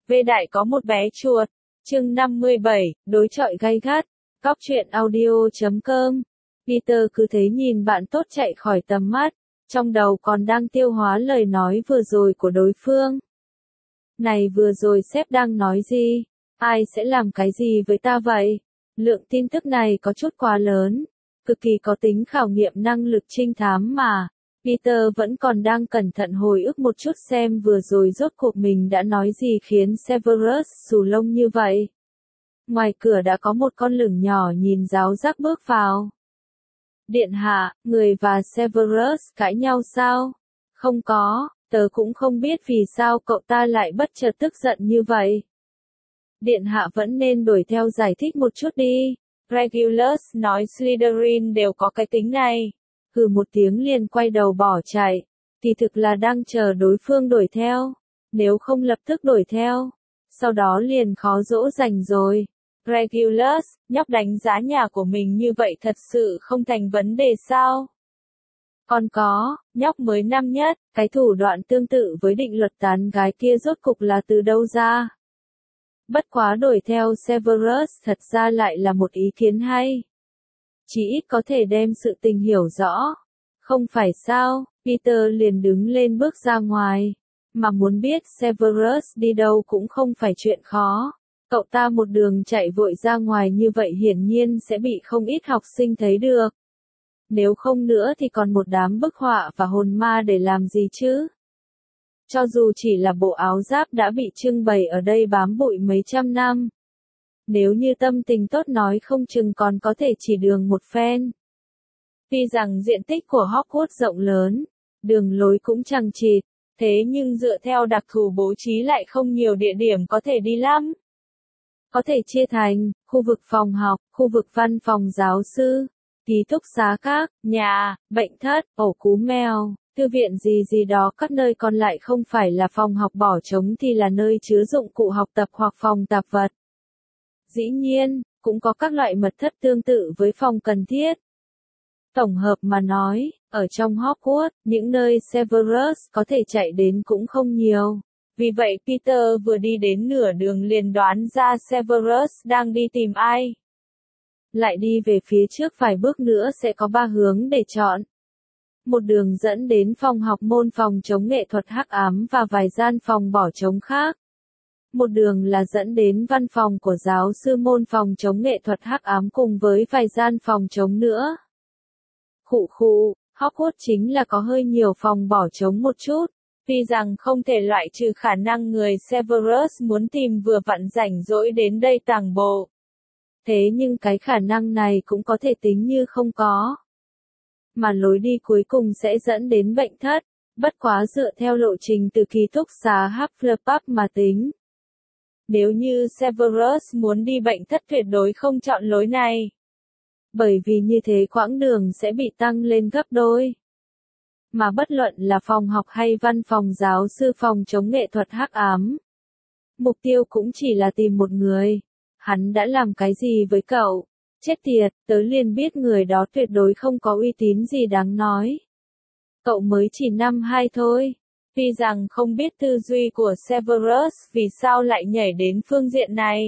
Vê Đại có một bé chuột. Chương 57, đối chọi gay gắt. Cóc truyện audio.com. Peter cứ thế nhìn bạn tốt chạy khỏi tầm mắt, trong đầu còn đang tiêu hóa lời nói vừa rồi của đối phương. Này vừa rồi sếp đang nói gì? Ai sẽ làm cái gì với ta vậy? Lượng tin tức này có chút quá lớn, cực kỳ có tính khảo nghiệm năng lực trinh thám mà. Peter vẫn còn đang cẩn thận hồi ức một chút xem vừa rồi rốt cuộc mình đã nói gì khiến Severus xù lông như vậy. Ngoài cửa đã có một con lửng nhỏ nhìn giáo giác bước vào. Điện hạ, người và Severus cãi nhau sao? Không có, tớ cũng không biết vì sao cậu ta lại bất chợt tức giận như vậy. Điện hạ vẫn nên đuổi theo giải thích một chút đi. Regulus nói Slytherin đều có cái tính này. Hừ một tiếng liền quay đầu bỏ chạy. Thì thực là đang chờ đối phương đuổi theo. Nếu không lập tức đuổi theo, sau đó liền khó dỗ dành rồi. Regulus, nhóc đánh giá nhà của mình như vậy thật sự không thành vấn đề sao? Còn có, nhóc mới năm nhất, cái thủ đoạn tương tự với định luật tán gái kia rốt cục là từ đâu ra? Bất quá đuổi theo Severus thật ra lại là một ý kiến hay. Chỉ ít có thể đem sự tình hiểu rõ. Không phải sao, Peter liền đứng lên bước ra ngoài. Mà muốn biết Severus đi đâu cũng không phải chuyện khó. Cậu ta một đường chạy vội ra ngoài như vậy hiển nhiên sẽ bị không ít học sinh thấy được. Nếu không nữa thì còn một đám bức họa và hồn ma để làm gì chứ? Cho dù chỉ là bộ áo giáp đã bị trưng bày ở đây bám bụi mấy trăm năm. Nếu như tâm tình tốt nói không chừng còn có thể chỉ đường một phen. Tuy rằng diện tích của Hogwarts rộng lớn, đường lối cũng chằng chịt, thế nhưng dựa theo đặc thù bố trí lại không nhiều địa điểm có thể đi lắm. Có thể chia thành, khu vực phòng học, khu vực văn phòng giáo sư, ký túc xá khác, nhà, bệnh thất, ổ cú mèo, thư viện gì đó các nơi còn lại không phải là phòng học bỏ trống thì là nơi chứa dụng cụ học tập hoặc phòng tạp vật. Dĩ nhiên, cũng có các loại mật thất tương tự với phòng cần thiết. Tổng hợp mà nói, ở trong Hogwarts, những nơi Severus có thể chạy đến cũng không nhiều. Vì vậy Peter vừa đi đến nửa đường liền đoán ra Severus đang đi tìm ai. Lại đi về phía trước vài bước nữa sẽ có 3 hướng để chọn. Một đường dẫn đến phòng học môn phòng chống nghệ thuật hắc ám và vài gian phòng bỏ trống khác. Một đường là dẫn đến văn phòng của giáo sư môn phòng chống nghệ thuật hắc ám cùng với vài gian phòng trống nữa. Hogwarts chính là có hơi nhiều phòng bỏ trống một chút. Tuy rằng không thể loại trừ khả năng người Severus muốn tìm vừa vặn rảnh rỗi đến đây tàng bộ. Thế nhưng cái khả năng này cũng có thể tính như không có. Mà lối đi cuối cùng sẽ dẫn đến bệnh thất, bất quá dựa theo lộ trình từ ký túc xá Hufflepuff mà tính. Nếu như Severus muốn đi bệnh thất tuyệt đối không chọn lối này. Bởi vì như thế quãng đường sẽ bị tăng lên gấp đôi. Mà bất luận là phòng học hay văn phòng giáo sư phòng chống nghệ thuật hắc ám. Mục tiêu cũng chỉ là tìm một người. Hắn đã làm cái gì với cậu? Chết tiệt, tớ liền biết người đó tuyệt đối không có uy tín gì đáng nói. Cậu mới chỉ năm 2 thôi. Tuy rằng không biết tư duy của Severus vì sao lại nhảy đến phương diện này.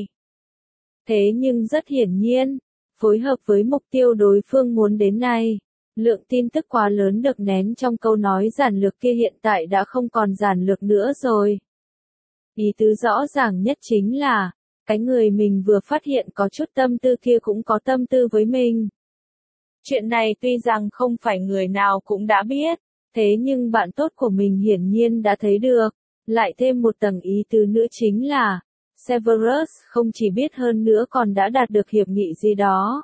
Thế nhưng rất hiển nhiên, phối hợp với mục tiêu đối phương muốn đến này. Lượng tin tức quá lớn được nén trong câu nói giản lược kia hiện tại đã không còn giản lược nữa rồi. Ý tứ rõ ràng nhất chính là, cái người mình vừa phát hiện có chút tâm tư kia cũng có tâm tư với mình. Chuyện này tuy rằng không phải người nào cũng đã biết, thế nhưng bạn tốt của mình hiển nhiên đã thấy được. Lại thêm một tầng ý tứ nữa chính là, Severus không chỉ biết hơn nữa còn đã đạt được hiệp nghị gì đó.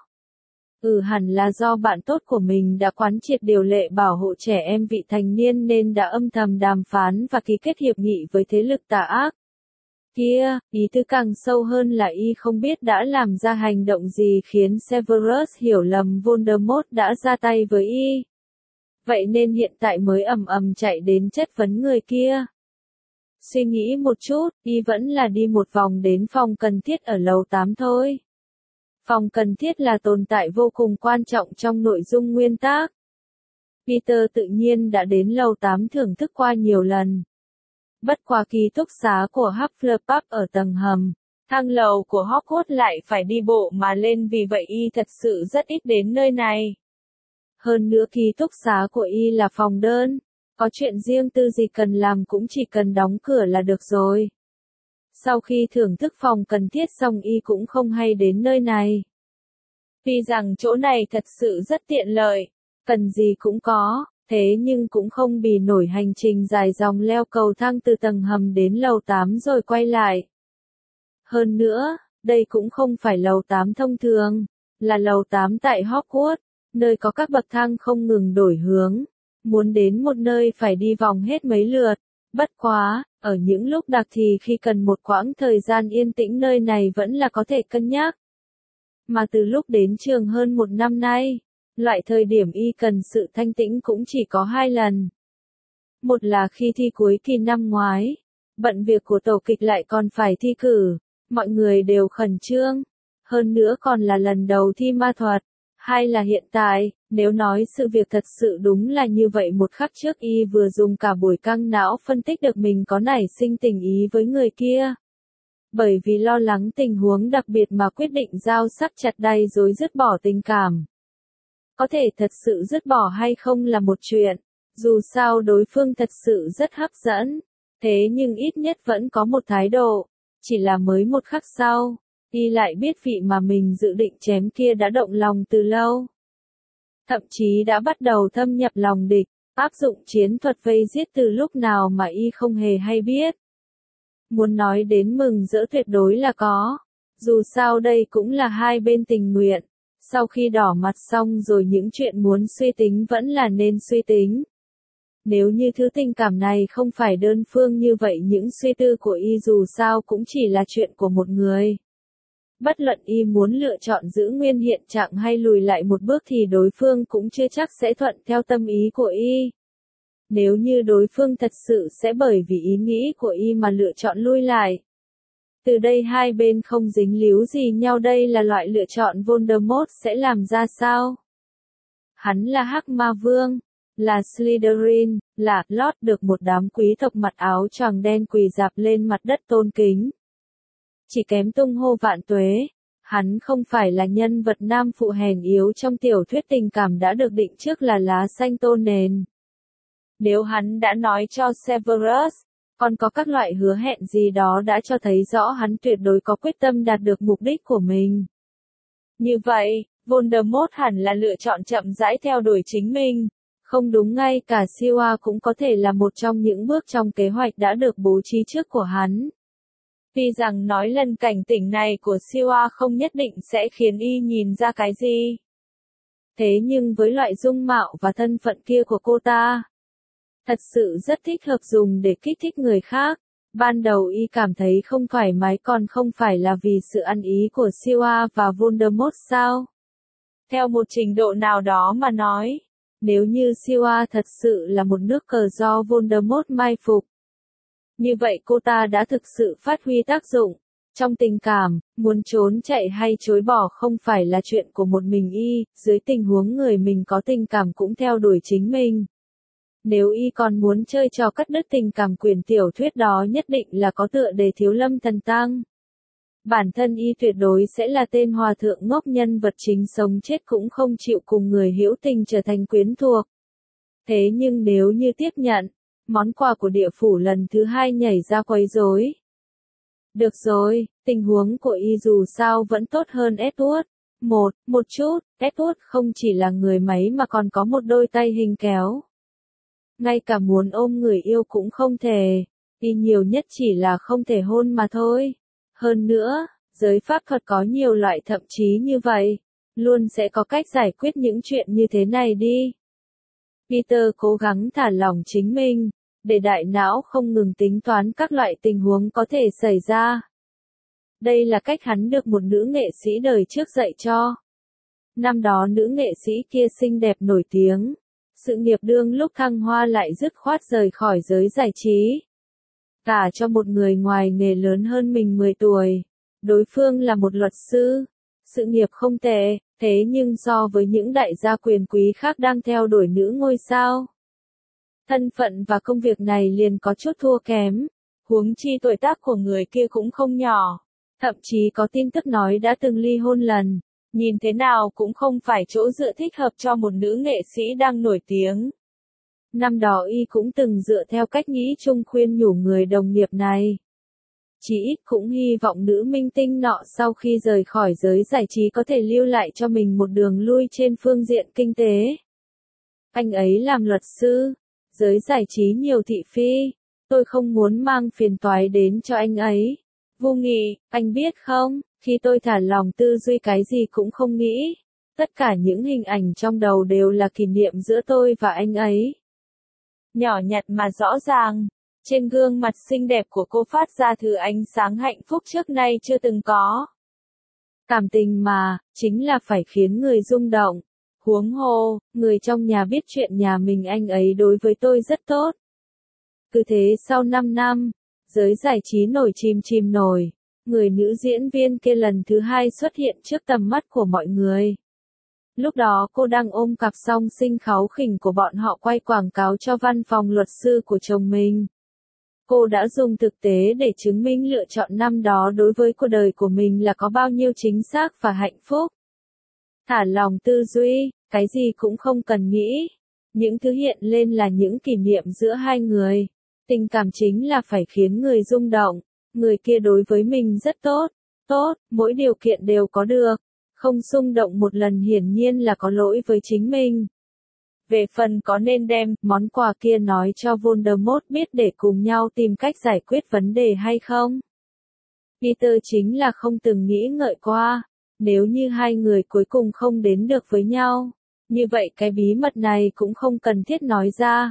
Hẳn là do bạn tốt của mình đã quán triệt điều lệ bảo hộ trẻ em vị thành niên nên đã âm thầm đàm phán và ký kết hiệp nghị với thế lực tà ác. Kia, ý tứ càng sâu hơn là y không biết đã làm ra hành động gì khiến Severus hiểu lầm Voldemort đã ra tay với y. Vậy nên hiện tại mới ầm chạy đến chất vấn người kia. Suy nghĩ một chút, y vẫn là đi một vòng đến phòng cần thiết ở lầu 8 thôi. Phòng cần thiết là tồn tại vô cùng quan trọng trong nội dung nguyên tác. Peter tự nhiên đã đến lầu 8 thưởng thức qua nhiều lần. Bất quá ký túc xá của Hufflepuff ở tầng hầm, thang lầu của Hogwarts lại phải đi bộ mà lên, vì vậy y thật sự rất ít đến nơi này. Hơn nữa ký túc xá của y là phòng đơn, có chuyện riêng tư gì cần làm cũng chỉ cần đóng cửa là được rồi. Sau khi thưởng thức phòng cần thiết xong y cũng không hay đến nơi này. Tuy rằng chỗ này thật sự rất tiện lợi, cần gì cũng có, thế nhưng cũng không bì nổi hành trình dài dòng leo cầu thang từ tầng hầm đến lầu 8 rồi quay lại. Hơn nữa, đây cũng không phải lầu 8 thông thường, là lầu 8 tại Hogwarts, nơi có các bậc thang không ngừng đổi hướng. Muốn đến một nơi phải đi vòng hết mấy lượt. Bất quá, ở những lúc đặc thì khi cần một quãng thời gian yên tĩnh nơi này vẫn là có thể cân nhắc. Mà từ lúc đến trường hơn 1 năm nay, loại thời điểm y cần sự thanh tĩnh cũng chỉ có 2 lần. Một là khi thi cuối kỳ năm ngoái, bận việc của tổ kịch lại còn phải thi cử, mọi người đều khẩn trương. Hơn nữa còn là lần đầu thi ma thuật. Hai là hiện tại, nếu nói sự việc thật sự đúng là như vậy, một khắc trước y vừa dùng cả buổi căng não phân tích được mình có nảy sinh tình ý với người kia. Bởi vì lo lắng tình huống đặc biệt mà quyết định dao sắc chặt đay rồi dứt bỏ tình cảm. Có thể thật sự dứt bỏ hay không là một chuyện, dù sao đối phương thật sự rất hấp dẫn, thế nhưng ít nhất vẫn có một thái độ, chỉ là mới một khắc sau. Y lại biết vị mà mình dự định chém kia đã động lòng từ lâu. Thậm chí đã bắt đầu thâm nhập lòng địch, áp dụng chiến thuật vây giết từ lúc nào mà y không hề hay biết. Muốn nói đến mừng rỡ tuyệt đối là có. Dù sao đây cũng là hai bên tình nguyện. Sau khi đỏ mặt xong rồi những chuyện muốn suy tính vẫn là nên suy tính. Nếu như thứ tình cảm này không phải đơn phương như vậy, những suy tư của y dù sao cũng chỉ là chuyện của một người. Bất luận y muốn lựa chọn giữ nguyên hiện trạng hay lùi lại một bước thì đối phương cũng chưa chắc sẽ thuận theo tâm ý của y. Nếu như đối phương thật sự sẽ bởi vì ý nghĩ của y mà lựa chọn lui lại. Từ đây hai bên không dính líu gì nhau, đây là loại lựa chọn Voldemort sẽ làm ra sao? Hắn là Hắc Ma Vương, là Slytherin, là Lord được một đám quý tộc mặc áo choàng đen quỳ rạp lên mặt đất tôn kính. Chỉ kém tung hô vạn tuế, hắn không phải là nhân vật nam phụ hèn yếu trong tiểu thuyết tình cảm đã được định trước là lá xanh tô nền. Nếu hắn đã nói cho Severus, còn có các loại hứa hẹn gì đó đã cho thấy rõ hắn tuyệt đối có quyết tâm đạt được mục đích của mình. Như vậy, Voldemort hẳn là lựa chọn chậm rãi theo đuổi chính mình. Không đúng, ngay cả Siwa cũng có thể là một trong những bước trong kế hoạch đã được bố trí trước của hắn. Tuy rằng nói lần cảnh tỉnh này của Siwa không nhất định sẽ khiến y nhìn ra cái gì. Thế nhưng với loại dung mạo và thân phận kia của cô ta, thật sự rất thích hợp dùng để kích thích người khác. Ban đầu y cảm thấy không thoải mái còn không phải là vì sự ăn ý của Siwa và Voldemort sao? Theo một trình độ nào đó mà nói, nếu như Siwa thật sự là một nước cờ do Voldemort mai phục, như vậy cô ta đã thực sự phát huy tác dụng. Trong tình cảm, muốn trốn chạy hay chối bỏ không phải là chuyện của một mình y, dưới tình huống người mình có tình cảm cũng theo đuổi chính mình. Nếu y còn muốn chơi trò cắt đứt tình cảm, quyển tiểu thuyết đó nhất định là có tựa đề Thiếu Lâm Thần Tăng. Bản thân y tuyệt đối sẽ là tên hòa thượng ngốc, nhân vật chính sống chết cũng không chịu cùng người hữu tình trở thành quyến thuộc. Thế nhưng nếu như tiếp nhận, món quà của địa phủ lần thứ hai nhảy ra quấy rối. Được rồi, tình huống của y dù sao vẫn tốt hơn Edward. Một chút, Edward không chỉ là người máy mà còn có một đôi tay hình kéo. Ngay cả muốn ôm người yêu cũng không thể, y nhiều nhất chỉ là không thể hôn mà thôi. Hơn nữa, giới pháp thuật có nhiều loại, thậm chí như vậy, luôn sẽ có cách giải quyết những chuyện như thế này đi. Peter cố gắng thả lỏng chính mình, để đại não không ngừng tính toán các loại tình huống có thể xảy ra. Đây là cách hắn được một nữ nghệ sĩ đời trước dạy cho. Năm đó nữ nghệ sĩ kia xinh đẹp nổi tiếng, sự nghiệp đương lúc thăng hoa lại dứt khoát rời khỏi giới giải trí. Cả cho một người ngoài nghề lớn hơn mình 10 tuổi. Đối phương là một luật sư, sự nghiệp không tệ, thế nhưng so với những đại gia quyền quý khác đang theo đuổi nữ ngôi sao, thân phận và công việc này liền có chút thua kém. Huống chi tuổi tác của người kia cũng không nhỏ. Thậm chí có tin tức nói đã từng ly hôn lần. Nhìn thế nào cũng không phải chỗ dựa thích hợp cho một nữ nghệ sĩ đang nổi tiếng. Năm đó y cũng từng dựa theo cách nghĩ chung khuyên nhủ người đồng nghiệp này. Chỉ ít cũng hy vọng nữ minh tinh nọ sau khi rời khỏi giới giải trí có thể lưu lại cho mình một đường lui trên phương diện kinh tế. Anh ấy làm luật sư, giới giải trí nhiều thị phi, tôi không muốn mang phiền toái đến cho anh ấy. Vô Nghị, anh biết không, khi tôi thả lòng tư duy cái gì cũng không nghĩ, tất cả những hình ảnh trong đầu đều là kỷ niệm giữa tôi và anh ấy. Nhỏ nhặt mà rõ ràng, trên gương mặt xinh đẹp của cô phát ra thứ ánh sáng hạnh phúc trước nay chưa từng có. Cảm tình mà, chính là phải khiến người rung động. Huống hồ, người trong nhà biết chuyện nhà mình anh ấy đối với tôi rất tốt. Cứ thế sau 5 năm, giới giải trí nổi chìm nổi, người nữ diễn viên kia lần thứ 2 xuất hiện trước tầm mắt của mọi người. Lúc đó cô đang ôm cặp song sinh kháu khỉnh của bọn họ quay quảng cáo cho văn phòng luật sư của chồng mình. Cô đã dùng thực tế để chứng minh lựa chọn năm đó đối với cuộc đời của mình là có bao nhiêu chính xác và hạnh phúc. Thả lòng tư duy, cái gì cũng không cần nghĩ. Những thứ hiện lên là những kỷ niệm giữa hai người. Tình cảm chính là phải khiến người rung động. Người kia đối với mình rất tốt. Tốt, mỗi điều kiện đều có được. Không xung động một lần hiển nhiên là có lỗi với chính mình. Về phần có nên đem món quà kia nói cho Voldemort biết để cùng nhau tìm cách giải quyết vấn đề hay không? Peter chính là không từng nghĩ ngợi qua. Nếu như hai người cuối cùng không đến được với nhau, như vậy cái bí mật này cũng không cần thiết nói ra.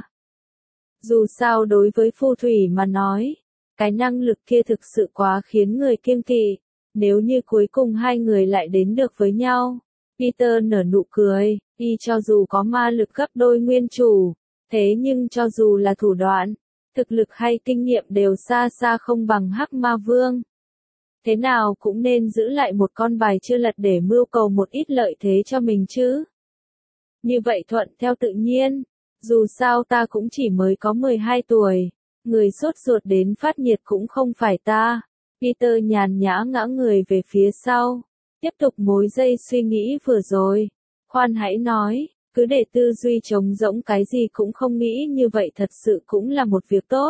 Dù sao đối với phù thủy mà nói, cái năng lực kia thực sự quá khiến người kiêng kỵ. Nếu như cuối cùng hai người lại đến được với nhau, Peter nở nụ cười, y cho dù có ma lực gấp đôi nguyên chủ, thế nhưng cho dù là thủ đoạn, thực lực hay kinh nghiệm đều xa xa không bằng Hắc Ma Vương. Thế nào cũng nên giữ lại một con bài chưa lật để mưu cầu một ít lợi thế cho mình chứ. Như vậy thuận theo tự nhiên, dù sao ta cũng chỉ mới có 12 tuổi, người sốt ruột đến phát nhiệt cũng không phải ta. Peter nhàn nhã ngã người về phía sau, tiếp tục mối dây suy nghĩ vừa rồi. Khoan hãy nói, cứ để tư duy trống rỗng cái gì cũng không nghĩ như vậy thật sự cũng là một việc tốt.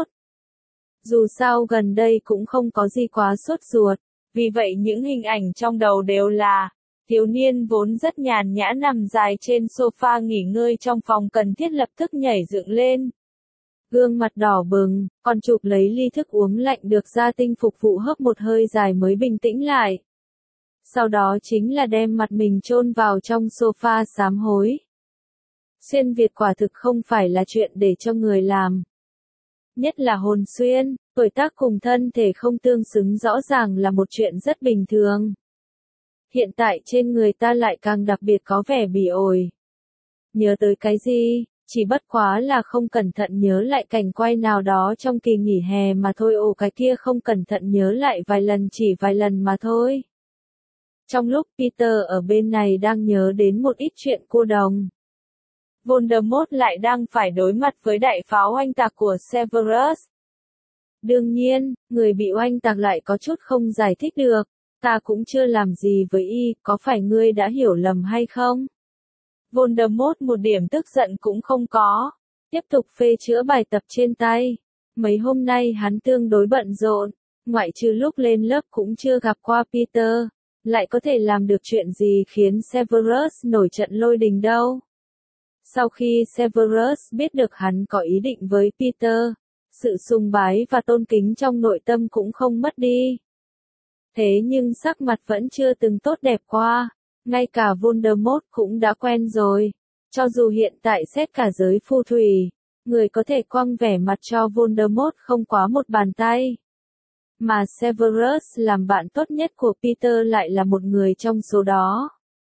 Dù sao gần đây cũng không có gì quá sốt ruột, vì vậy những hình ảnh trong đầu đều là thiếu niên vốn rất nhàn nhã nằm dài trên sofa nghỉ ngơi trong phòng cần thiết lập tức nhảy dựng lên. Gương mặt đỏ bừng, còn chụp lấy ly thức uống lạnh được gia tinh phục vụ hớp một hơi dài mới bình tĩnh lại. Sau đó chính là đem mặt mình chôn vào trong sofa sám hối. Xuyên Việt quả thực không phải là chuyện để cho người làm. Nhất là hồn xuyên, tuổi tác cùng thân thể không tương xứng rõ ràng là một chuyện rất bình thường. Hiện tại trên người ta lại càng đặc biệt có vẻ bỉ ổi. Nhớ tới cái gì, chỉ bất quá là không cẩn thận nhớ lại cảnh quay nào đó trong kỳ nghỉ hè mà thôi. Ồ, cái kia không cẩn thận nhớ lại vài lần, chỉ vài lần mà thôi. Trong lúc Peter ở bên này đang nhớ đến một ít chuyện cô đồng, Voldemort lại đang phải đối mặt với đại pháo oanh tạc của Severus. Đương nhiên, người bị oanh tạc lại có chút không giải thích được. Ta cũng chưa làm gì với y, có phải ngươi đã hiểu lầm hay không? Voldemort một điểm tức giận cũng không có. Tiếp tục phê chữa bài tập trên tay. Mấy hôm nay hắn tương đối bận rộn, ngoại trừ lúc lên lớp cũng chưa gặp qua Peter. Lại có thể làm được chuyện gì khiến Severus nổi trận lôi đình đâu. Sau khi Severus biết được hắn có ý định với Peter, sự sùng bái và tôn kính trong nội tâm cũng không mất đi. Thế nhưng sắc mặt vẫn chưa từng tốt đẹp qua, ngay cả Voldemort cũng đã quen rồi. Cho dù hiện tại xét cả giới phù thủy, người có thể quăng vẻ mặt cho Voldemort không quá một bàn tay. Mà Severus làm bạn tốt nhất của Peter lại là một người trong số đó.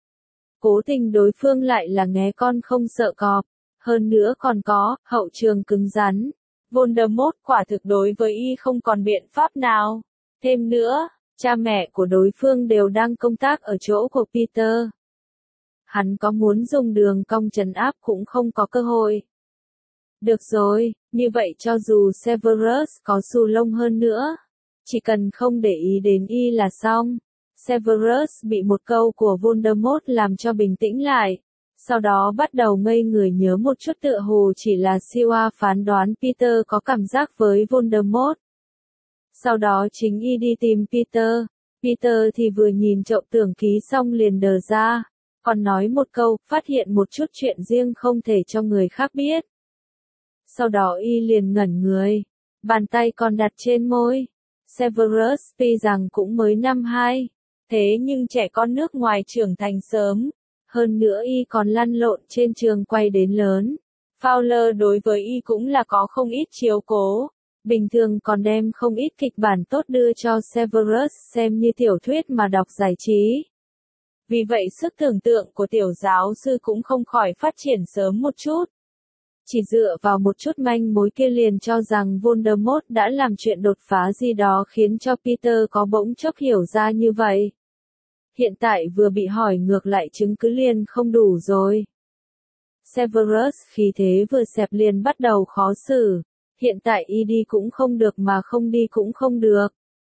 Cố tình đối phương lại là nghé con không sợ cọp, hơn nữa còn có hậu trường cứng rắn. Voldemort quả thực đối với y không còn biện pháp nào. Thêm nữa, cha mẹ của đối phương đều đang công tác ở chỗ của Peter. Hắn có muốn dùng đường cong trấn áp cũng không có cơ hội. Được rồi, như vậy cho dù Severus có xù lông hơn nữa, chỉ cần không để ý đến y là xong. Severus bị một câu của Voldemort làm cho bình tĩnh lại. Sau đó bắt đầu ngây người nhớ một chút tựa hồ chỉ là Siwa phán đoán Peter có cảm giác với Voldemort. Sau đó chính y đi tìm Peter. Peter thì vừa nhìn chậu tưởng ký xong liền đờ ra. Còn nói một câu, phát hiện một chút chuyện riêng không thể cho người khác biết. Sau đó y liền ngẩn người. Bàn tay còn đặt trên môi. Severus tuy rằng cũng mới năm 2. Thế nhưng trẻ con nước ngoài trưởng thành sớm. Hơn nữa y còn lăn lộn trên trường quay đến lớn. Fowler đối với y cũng là có không ít chiếu cố. Bình thường còn đem không ít kịch bản tốt đưa cho Severus xem như tiểu thuyết mà đọc giải trí. Vì vậy sức tưởng tượng của tiểu giáo sư cũng không khỏi phát triển sớm một chút. Chỉ dựa vào một chút manh mối kia liền cho rằng Voldemort đã làm chuyện đột phá gì đó khiến cho Peter có bỗng chốc hiểu ra như vậy. Hiện tại vừa bị hỏi ngược lại chứng cứ liền không đủ rồi. Severus khí thế vừa xẹp liền bắt đầu khó xử. Hiện tại y đi cũng không được mà không đi cũng không được.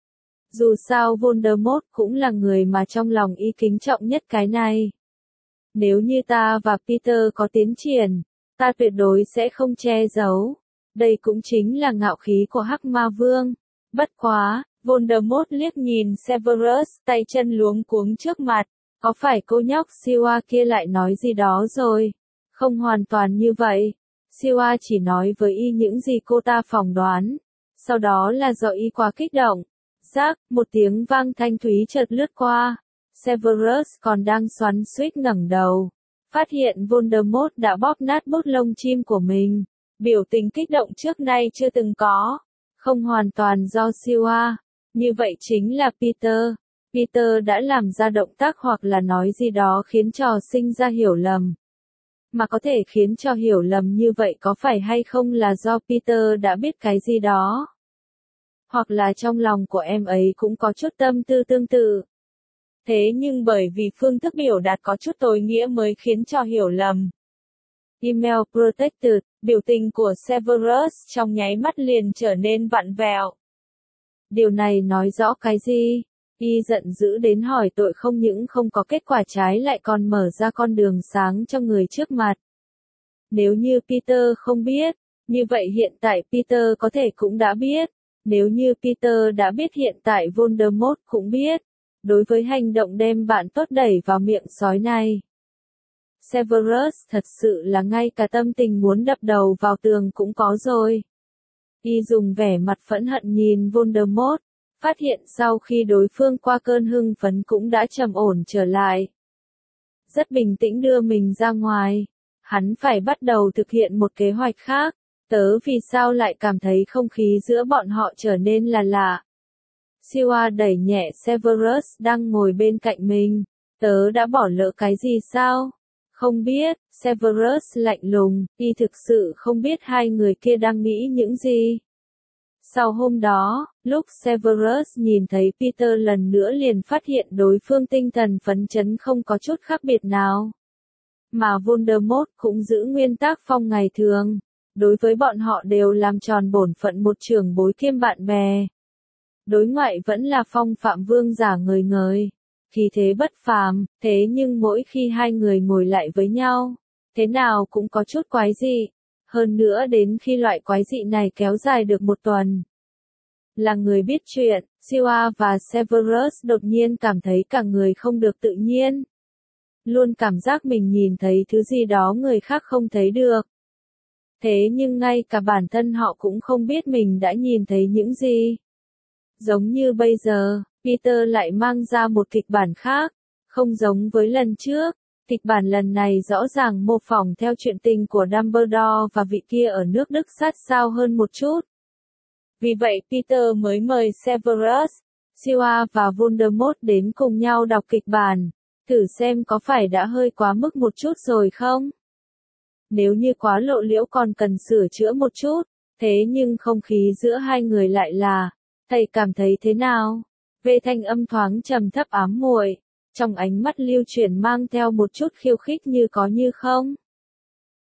Dù sao Voldemort cũng là người mà trong lòng y kính trọng nhất cái này. Nếu như ta và Peter có tiến triển, ta tuyệt đối sẽ không che giấu. Đây cũng chính là ngạo khí của Hắc Ma Vương. Bất quá, Voldemort liếc nhìn Severus tay chân luống cuống trước mặt. Có phải cô nhóc Siwa kia lại nói gì đó rồi? Không hoàn toàn như vậy. Siwa chỉ nói với y những gì cô ta phỏng đoán. Sau đó là do y quá kích động. Rác, một tiếng vang thanh thúy chợt lướt qua. Severus còn đang xoắn xuýt ngẩng đầu. Phát hiện Voldemort đã bóp nát bút lông chim của mình. Biểu tình kích động trước nay chưa từng có. Không hoàn toàn do Siwa. Như vậy chính là Peter. Peter đã làm ra động tác hoặc là nói gì đó khiến trò sinh ra hiểu lầm. Mà có thể khiến cho hiểu lầm như vậy có phải hay không là do Peter đã biết cái gì đó? Hoặc là trong lòng của em ấy cũng có chút tâm tư tương tự. Thế nhưng bởi vì phương thức biểu đạt có chút tối nghĩa mới khiến cho hiểu lầm. Email protected, biểu tình của Severus trong nháy mắt liền trở nên vặn vẹo. Điều này nói rõ cái gì? Y giận dữ đến hỏi tội không những không có kết quả trái lại còn mở ra con đường sáng cho người trước mặt. Nếu như Peter không biết, như vậy hiện tại Peter có thể cũng đã biết. Nếu như Peter đã biết hiện tại Voldemort cũng biết. Đối với hành động đem bạn tốt đẩy vào miệng sói này. Severus thật sự là ngay cả tâm tình muốn đập đầu vào tường cũng có rồi. Y dùng vẻ mặt phẫn hận nhìn Voldemort. Phát hiện sau khi đối phương qua cơn hưng phấn cũng đã trầm ổn trở lại. Rất bình tĩnh đưa mình ra ngoài. Hắn phải bắt đầu thực hiện một kế hoạch khác. Tớ vì sao lại cảm thấy không khí giữa bọn họ trở nên là lạ. Siwa đẩy nhẹ Severus đang ngồi bên cạnh mình. Tớ đã bỏ lỡ cái gì sao? Không biết, Severus lạnh lùng, y thực sự không biết hai người kia đang nghĩ những gì. Sau hôm đó, lúc Severus nhìn thấy Peter lần nữa liền phát hiện đối phương tinh thần phấn chấn không có chút khác biệt nào. Mà Voldemort cũng giữ nguyên tác phong ngày thường. Đối với bọn họ đều làm tròn bổn phận một trưởng bối kiêm bạn bè. Đối ngoại vẫn là phong phạm vương giả ngời ngời. Khí thế bất phàm, thế nhưng mỗi khi hai người ngồi lại với nhau, thế nào cũng có chút quái dị. Hơn nữa đến khi loại quái dị này kéo dài được một tuần. Là người biết chuyện, Siwa và Severus đột nhiên cảm thấy cả người không được tự nhiên. Luôn cảm giác mình nhìn thấy thứ gì đó người khác không thấy được. Thế nhưng ngay cả bản thân họ cũng không biết mình đã nhìn thấy những gì. Giống như bây giờ, Peter lại mang ra một kịch bản khác, không giống với lần trước. Kịch bản lần này rõ ràng mô phỏng theo chuyện tình của Dumbledore và vị kia ở nước Đức sát sao hơn một chút. Vì vậy Peter mới mời Severus, Siwa và Voldemort đến cùng nhau đọc kịch bản, thử xem có phải đã hơi quá mức một chút rồi không? Nếu như quá lộ liễu còn cần sửa chữa một chút, thế nhưng không khí giữa hai người lại là, thầy cảm thấy thế nào? Về thanh âm thoáng trầm thấp ám muội, trong ánh mắt lưu chuyển mang theo một chút khiêu khích như có như không.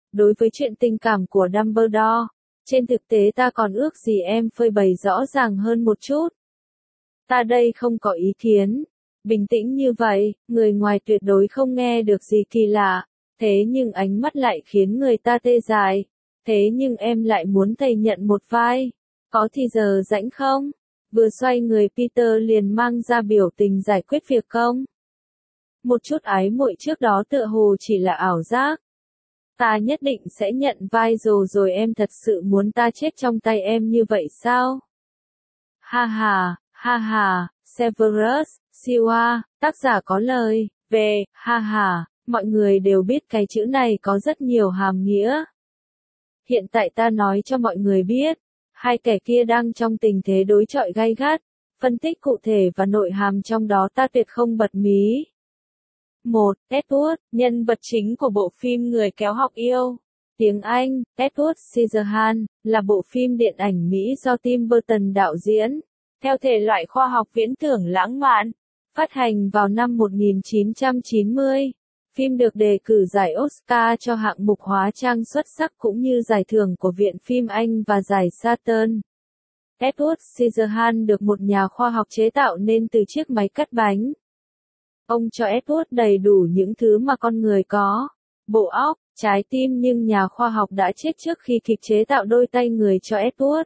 đối với chuyện tình cảm của Dumbledore, trên thực tế ta còn ước gì em phơi bày rõ ràng hơn một chút. Ta đây không có ý kiến. Bình tĩnh như vậy, người ngoài tuyệt đối không nghe được gì kỳ lạ, thế nhưng ánh mắt lại khiến người ta tê dại. Thế nhưng em lại muốn thầy nhận một vai. Có thì giờ rảnh không? Vừa xoay người Peter liền mang ra biểu tình giải quyết việc công. Một chút ái muội trước đó tựa hồ chỉ là ảo giác. Ta nhất định sẽ nhận vai rồi em thật sự muốn ta chết trong tay em như vậy sao? Ha ha, Severus, Siwa, tác giả có lời, về, ha, mọi người đều biết cái chữ này có rất nhiều hàm nghĩa. Hiện tại ta nói cho mọi người biết, hai kẻ kia đang trong tình thế đối chọi gay gắt, phân tích cụ thể và nội hàm trong đó ta tuyệt không bật mí. 1. Edward, nhân vật chính của bộ phim Người kéo học yêu. Tiếng Anh, Edward Scissorhands, là bộ phim điện ảnh Mỹ do Tim Burton đạo diễn, theo thể loại khoa học viễn tưởng lãng mạn, phát hành vào năm 1990. Phim được đề cử giải Oscar cho hạng mục hóa trang xuất sắc cũng như giải thưởng của Viện Phim Anh và giải Saturn. Edward Scissorhands được một nhà khoa học chế tạo nên từ chiếc máy cắt bánh. Ông cho Edward đầy đủ những thứ mà con người có, bộ óc, trái tim, nhưng nhà khoa học đã chết trước khi kịp chế tạo đôi tay người cho Edward.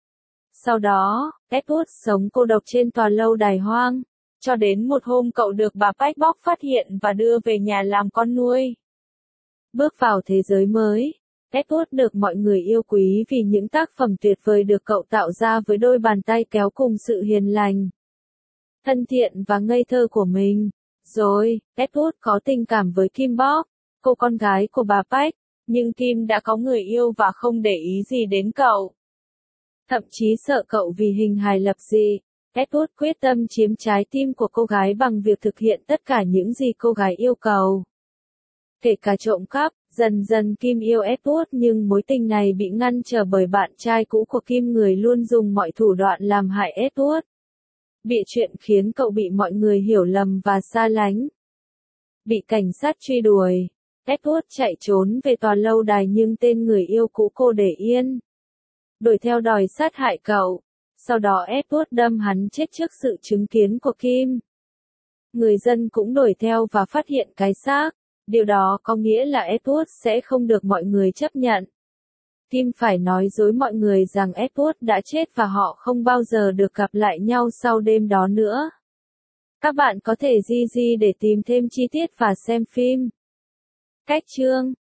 Sau đó, Edward sống cô độc trên tòa lâu đài hoang, cho đến một hôm cậu được bà Patchbox phát hiện và đưa về nhà làm con nuôi. Bước vào thế giới mới, Edward được mọi người yêu quý vì những tác phẩm tuyệt vời được cậu tạo ra với đôi bàn tay kéo cùng sự hiền lành, thân thiện và ngây thơ của mình. Rồi, Edward có tình cảm với Kim Bob, cô con gái của bà Patch, nhưng Kim đã có người yêu và không để ý gì đến cậu. Thậm chí sợ cậu vì hình hài lập dị. Edward quyết tâm chiếm trái tim của cô gái bằng việc thực hiện tất cả những gì cô gái yêu cầu. Kể cả trộm cắp, dần dần Kim yêu Edward nhưng mối tình này bị ngăn trở bởi bạn trai cũ của Kim, người luôn dùng mọi thủ đoạn làm hại Edward. Bịa chuyện khiến cậu bị mọi người hiểu lầm và xa lánh. Bị cảnh sát truy đuổi, Edward chạy trốn về tòa lâu đài nhưng tên người yêu cũ cô để yên. Đuổi theo đòi sát hại cậu. Sau đó Edward đâm hắn chết trước sự chứng kiến của Kim. Người dân cũng đuổi theo và phát hiện cái xác. Điều đó có nghĩa là Edward sẽ không được mọi người chấp nhận. Kim phải nói dối mọi người rằng Edward đã chết và họ không bao giờ được gặp lại nhau sau đêm đó nữa. Các bạn có thể GG để tìm thêm chi tiết và xem phim. Cách chương